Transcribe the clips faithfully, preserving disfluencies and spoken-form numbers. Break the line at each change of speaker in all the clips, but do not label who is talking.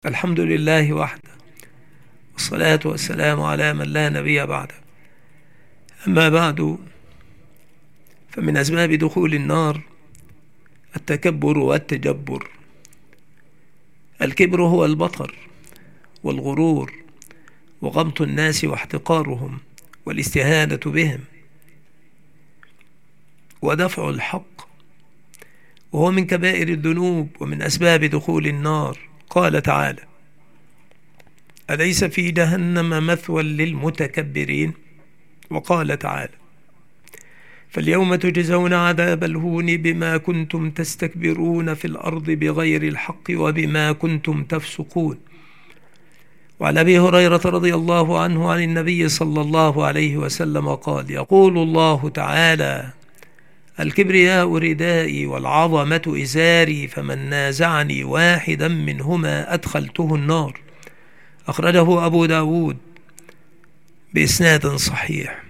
الحمد لله وحده، والصلاة والسلام على من لا نبي بعده. أما بعد، فمن أسباب دخول النار التكبر والتجبر. الكبر هو البطر والغرور وغمط الناس واحتقارهم والاستهانة بهم ودفع الحق، وهو من كبائر الذنوب ومن أسباب دخول النار. قال تعالى: أليس في جهنم مثوى للمتكبرين؟ وقال تعالى: فاليوم تجزون عذاب الهون بما كنتم تستكبرون في الأرض بغير الحق وبما كنتم تفسقون. وعن أبي هريرة رضي الله عنه عن النبي صلى الله عليه وسلم قال: يقول الله تعالى: الكبرياء ردائي والعظمة إزاري، فمن نازعني واحدا منهما أدخلته النار. أخرجه أبو داود بإسناد صحيح.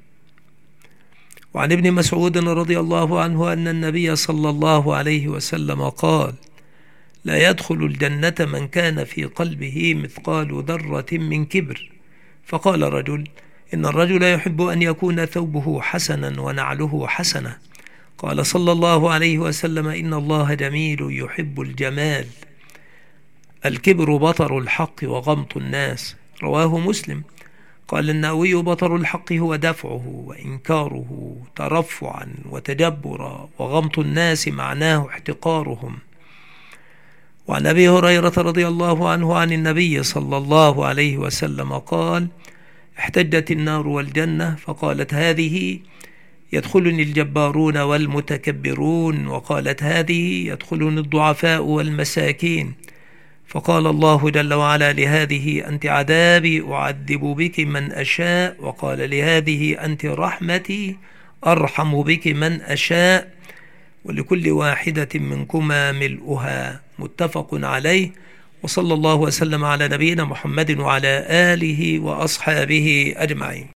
وعن ابن مسعود رضي الله عنه أن النبي صلى الله عليه وسلم قال: لا يدخل الجنة من كان في قلبه مثقال ذرة من كبر. فقال رجل: إن الرجل يحب أن يكون ثوبه حسنا ونعله حسنة. قال صلى الله عليه وسلم: إن الله جميل يحب الجمال. الكبر بطر الحق وغمط الناس. رواه مسلم. قال النووي: بطر الحق هو دفعه وإنكاره ترفعا وتجبرا، وغمط الناس معناه احتقارهم. وعن أبي هريرة رضي الله عنه عن النبي صلى الله عليه وسلم قال: احتجت النار والجنة، فقالت هذه: يدخلني الجبارون والمتكبرون، وقالت هذه: يدخلني الضعفاء والمساكين. فقال الله جل وعلا لهذه: أنت عذابي أعذب بك من أشاء. وقال لهذه: أنت رحمتي أرحم بك من أشاء. ولكل واحدة منكما ملؤها. متفق عليه. وصلى الله وسلم على نبينا محمد وعلى آله وأصحابه أجمعين.